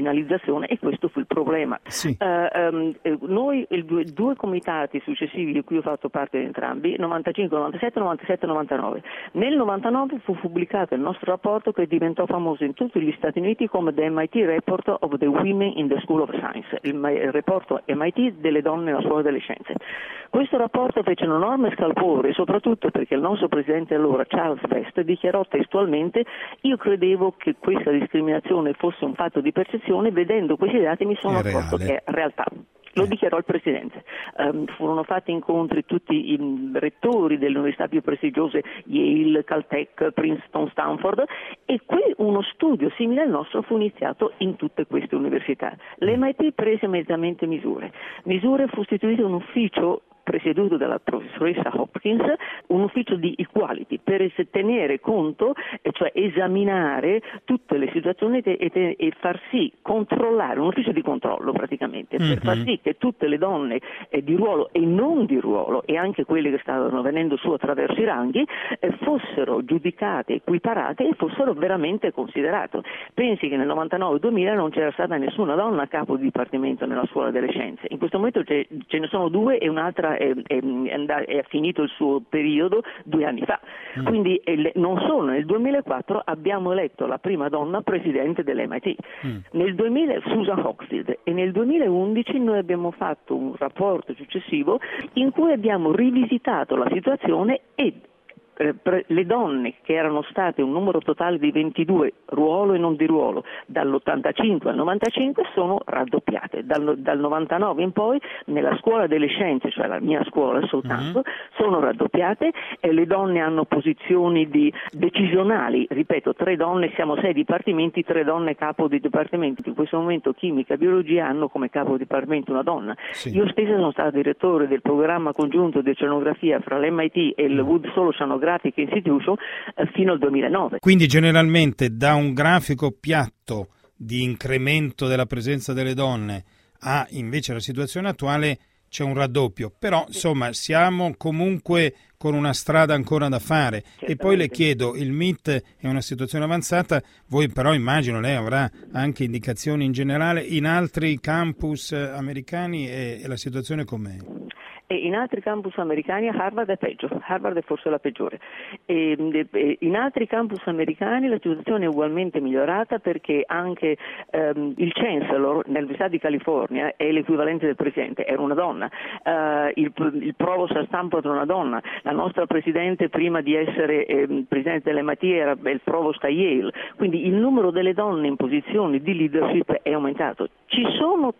criminalizzazione, e questo fu il problema. Sì. Uh, um, noi, il due, due comitati successivi di cui ho fatto parte di entrambi, novantacinque, novantasette, novantasette, novantanove. Nel novantanove fu pubblicato il nostro rapporto che diventò famoso in tutti gli Stati Uniti come The M I T Report of the Women in the School of Science, il, il rapporto M I T delle donne nella scuola delle scienze. Questo rapporto fece un enorme scalpore, soprattutto perché il nostro presidente allora, Charles Vest, dichiarò testualmente: io credevo che questa discriminazione fosse un fatto di percezione, vedendo questi dati mi sono È accorto reale. che è realtà. Lo dichiarò il Presidente. Um, furono fatti incontri tutti i rettori delle università più prestigiose, Yale, Caltech, Princeton, Stanford, e qui uno studio simile al nostro fu iniziato in tutte queste università. L'M I T prese immediatamente misure. Misure fu istituito un ufficio presieduto dalla professoressa Hopkins, un ufficio di equality per tenere conto, cioè esaminare tutte le situazioni e, e, e far sì, controllare, un ufficio di controllo praticamente, mm-hmm. per far sì che tutte le donne eh, di ruolo e non di ruolo, e anche quelle che stavano venendo su attraverso i ranghi, eh, fossero giudicate, equiparate e fossero veramente considerate. Pensi che nel novantanove duemila non c'era stata nessuna donna a capo di dipartimento nella scuola delle scienze. In questo momento ce, ce ne sono due e un'altra È, è, è finito il suo periodo due anni fa, mm. quindi è, non solo nel duemilaquattro abbiamo eletto la prima donna presidente dell'M I T, mm. nel duemila Susan Hockfield, e nel duemilaundici noi abbiamo fatto un rapporto successivo in cui abbiamo rivisitato la situazione e le donne, che erano state un numero totale di ventidue, ruolo e non di ruolo, dall'ottantacinque al novantacinque sono raddoppiate. Dal, dal novantanove in poi nella scuola delle scienze, cioè la mia scuola soltanto, uh-huh. sono raddoppiate, e le donne hanno posizioni di decisionali, ripeto, tre donne, siamo sei dipartimenti, tre donne capo di dipartimenti. In questo momento chimica e biologia hanno come capo di dipartimento una donna. Sì. Io stessa sono stata direttore del programma congiunto di oceanografia fra l'M I T e il Wood Solo Oceanographic Institution eh, fino al duemilanove. Quindi generalmente da un grafico piatto di incremento della presenza delle donne a invece la situazione attuale c'è un raddoppio, però insomma siamo comunque con una strada ancora da fare. Certamente. E poi le chiedo, il M I T è una situazione avanzata, voi però immagino lei avrà anche indicazioni in generale in altri campus americani, e, e la situazione com'è? E in altri campus americani Harvard è peggio, Harvard è forse la peggiore. E, e, in altri campus americani la situazione è ugualmente migliorata, perché anche ehm, il chancellor nell'Università di California è l'equivalente del presidente, era una donna, uh, il, il provost a Stanford era una donna, la nostra presidente prima di essere eh, presidente dell'M I T era il provost a Yale, quindi il numero delle donne in posizioni di leadership è aumentato. Ci sono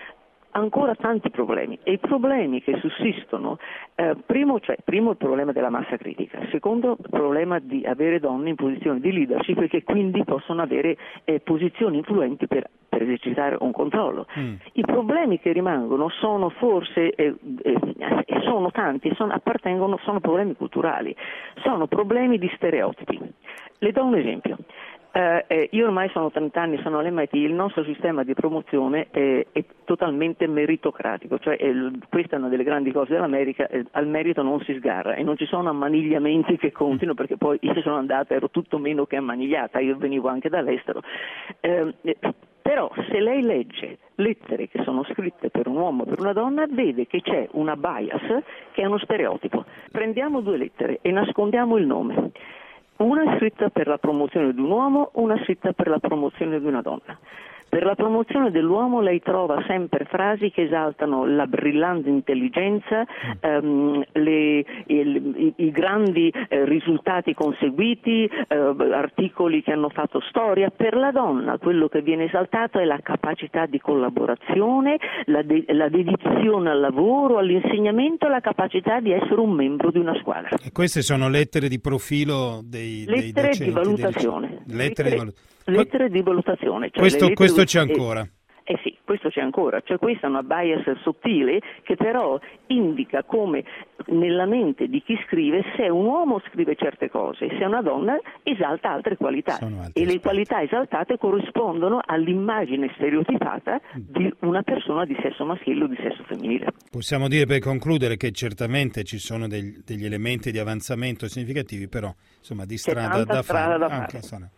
ancora tanti problemi, e i problemi che sussistono, eh, primo, cioè, primo il problema della massa critica, secondo il problema di avere donne in posizioni di leadership e che quindi possono avere eh, posizioni influenti per, per esercitare un controllo. Mm. I problemi che rimangono sono forse, eh, eh, sono tanti, sono, appartengono, sono problemi culturali, sono problemi di stereotipi. Le do un esempio. Uh, eh, io ormai sono trenta anni, sono all'M I T, il nostro sistema di promozione è, è totalmente meritocratico, cioè è, questa è una delle grandi cose dell'America, eh, al merito non si sgarra e non ci sono ammanigliamenti che contino, perché poi io sono andata, ero tutto meno che ammanigliata, io venivo anche dall'estero. Eh, Però se lei legge lettere che sono scritte per un uomo o per una donna, vede che c'è una bias che è uno stereotipo. Prendiamo due lettere e nascondiamo il nome. Una è scritta per la promozione di un uomo, una è scritta per la promozione di una donna. Per la promozione dell'uomo lei trova sempre frasi che esaltano la brillante intelligenza, ehm, le, il, i, i grandi eh, risultati conseguiti, eh, articoli che hanno fatto storia. Per la donna quello che viene esaltato è la capacità di collaborazione, la, de- la dedizione al lavoro, all'insegnamento e la capacità di essere un membro di una squadra. E queste sono lettere di profilo dei, dei lettere docenti? Di valutazione. Dei... Lettere di valutazione. Lettere di valutazione. Cioè questo, le questo c'è ancora. Eh, eh sì, questo c'è ancora. Cioè questa è una bias sottile che però indica come nella mente di chi scrive, se un uomo scrive certe cose, se una donna esalta altre qualità. E le qualità esaltate corrispondono all'immagine stereotipata di una persona di sesso maschile o di sesso femminile. Possiamo dire, per concludere, che certamente ci sono degli, degli elementi di avanzamento significativi, però insomma di strada da strada fare. Da Anche, fare.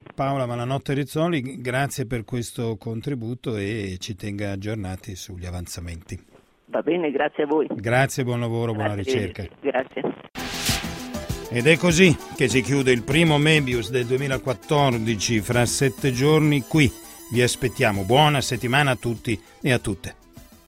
Paola Malanotte Rizzoli, grazie per questo contributo e ci tenga aggiornati sugli avanzamenti. Va bene, grazie a voi. Grazie, buon lavoro, buona Grazie, ricerca. Grazie. Ed è così che si chiude il primo Mebius del duemilaquattordici. Fra sette giorni qui vi aspettiamo. Buona settimana a tutti e a tutte.